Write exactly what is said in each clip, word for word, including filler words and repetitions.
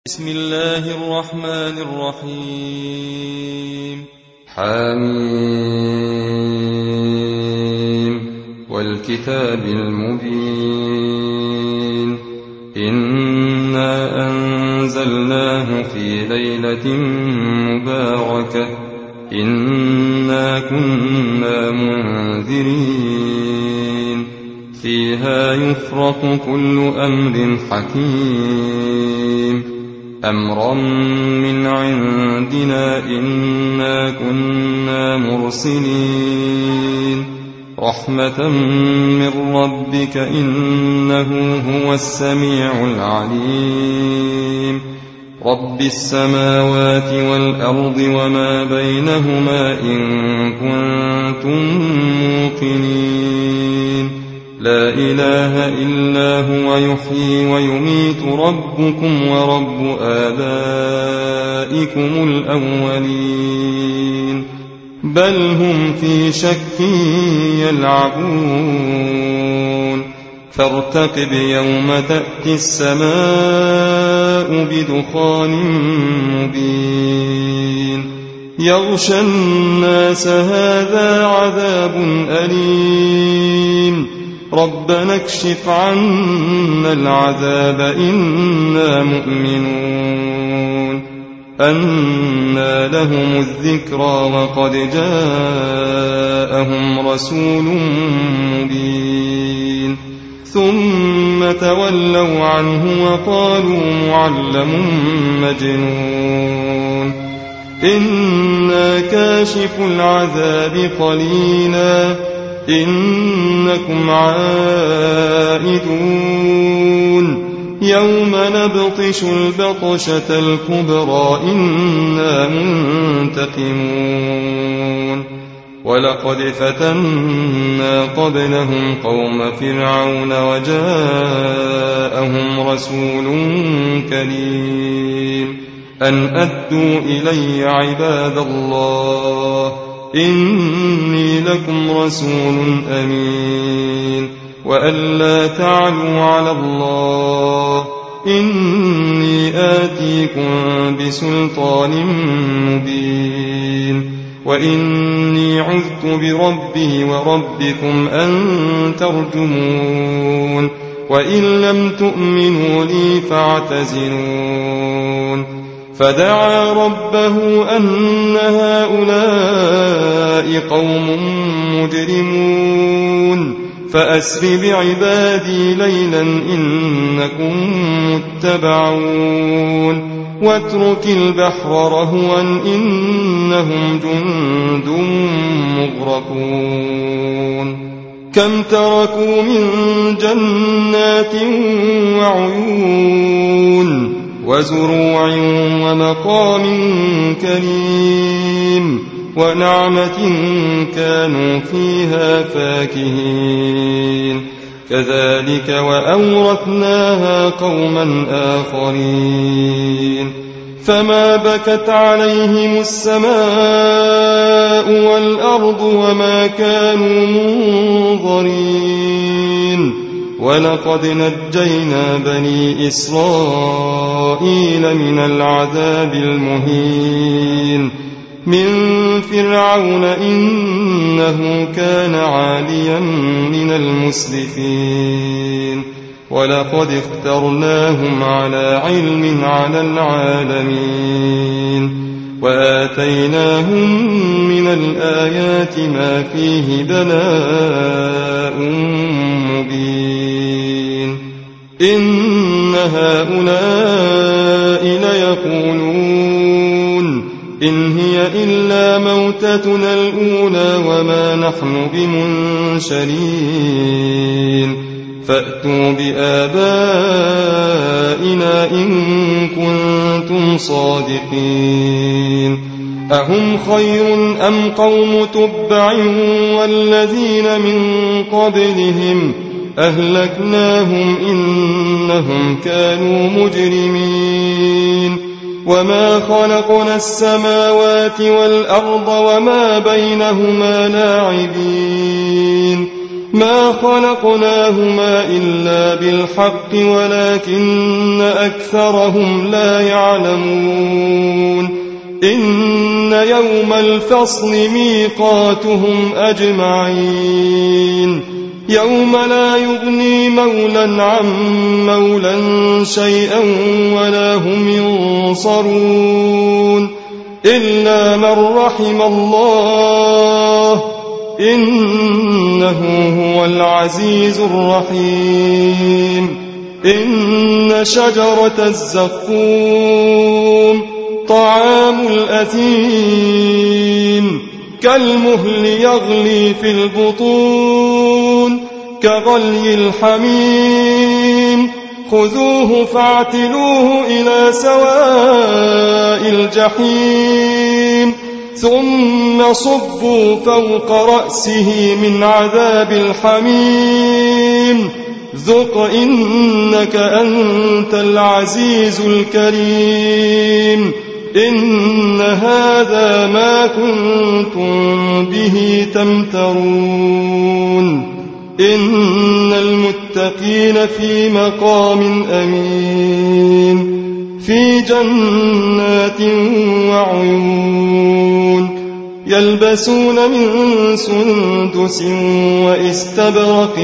بسم الله الرحمن الرحيم. حميم والكتاب المبين إنا أنزلناه في ليلة مباركة إنا كنا منذرين فيها يفرق كل أمر حكيم أمرا من عندنا إنا كنا مرسلين رحمة من ربك إنه هو السميع العليم رب السماوات والأرض وما بينهما إن كنتم موقنين لا إله إلا هو يحيي ويميت ربكم ورب آبائكم الأولين بل هم في شك يلعبون فارتقب يوم تأتي السماء بدخان مبين يغشى الناس هذا عذاب أليم ربنا اكشف عنا العذاب إنا مؤمنون أنى لهم الذكرى وقد جاءهم رسول مبين ثم تولوا عنه وقالوا معلم مجنون إنا كاشف العذاب قليلا إنكم عائدون يوم نبطش البطشة الكبرى إنا منتقمون ولقد فتنا قبلهم قوم فرعون وجاءهم رسول كريم أن أدوا إلي عباد الله إني لكم رسول أمين وأن لا تعلوا على الله إني آتيكم بسلطان مبين وإني عذت بربي وربكم أن ترجمون وإن لم تؤمنوا لي فاعتزلون فدعا ربه أن هؤلاء قوم مجرمون فأسر بعبادي ليلا إنكم متبعون واترك البحر رهوا إنهم جند مغرقون كم تركوا من جنات وعيون وزروع ومقام كريم ونعمة كانوا فيها فاكهين كذلك وأورثناها قوما آخرين فما بكت عليهم السماء والأرض وما كانوا منظرين ولقد نجينا بني إسرائيل من العذاب المهين من فرعون إنه كان عاليا من المسرفين ولقد اخترناهم على علم على العالمين وآتيناهم من الآيات ما فيه بلاء مبين إن هؤلاء ليقولون إن هي إلا موتتنا الأولى وما نحن بمنشرين فأتوا بآبائنا إن كنتم صادقين أهم خير أم قوم تبع والذين من قبلهم أهلكناهم إنهم كانوا مجرمين وما خلقنا السماوات والأرض وما بينهما لاعبين ما خلقناهما إلا بالحق ولكن أكثرهم لا يعلمون إن يوم الفصل ميقاتهم أجمعين يوم لا يغني مولى عن مولى شيئا ولا هم ينصرون إلا من رحم الله إنه هو العزيز الرحيم إن شجرة الزقوم طعام الأثيم كالمهل يغلي في البطون كغلي الحميم خذوه فاعتلوه إلى سواء الجحيم ثم صبوا فوق رأسه من عذاب الحميم ذق إنك أنت العزيز الكريم إن هذا ما كنتم به تمترون إن المتقين في مقام أمين في جنات وعيون يلبسون من سندس وإستبرق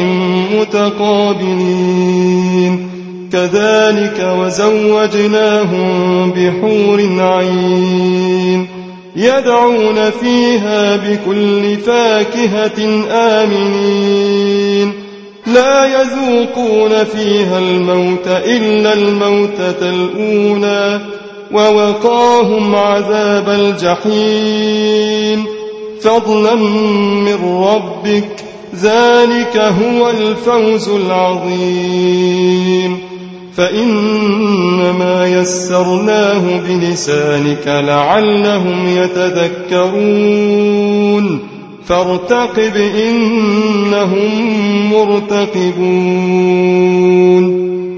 متقابلين كذلك وزوجناهم بحور عين يدعون فيها بكل فاكهة آمنين لا يذوقون فيها الموت إلا الموتة الأولى ووقاهم عذاب الجحيم فضلا من ربك ذلك هو الفوز العظيم فإنما يسرناه بلسانك لعلهم يتذكرون فارتقب إنهم مرتقبون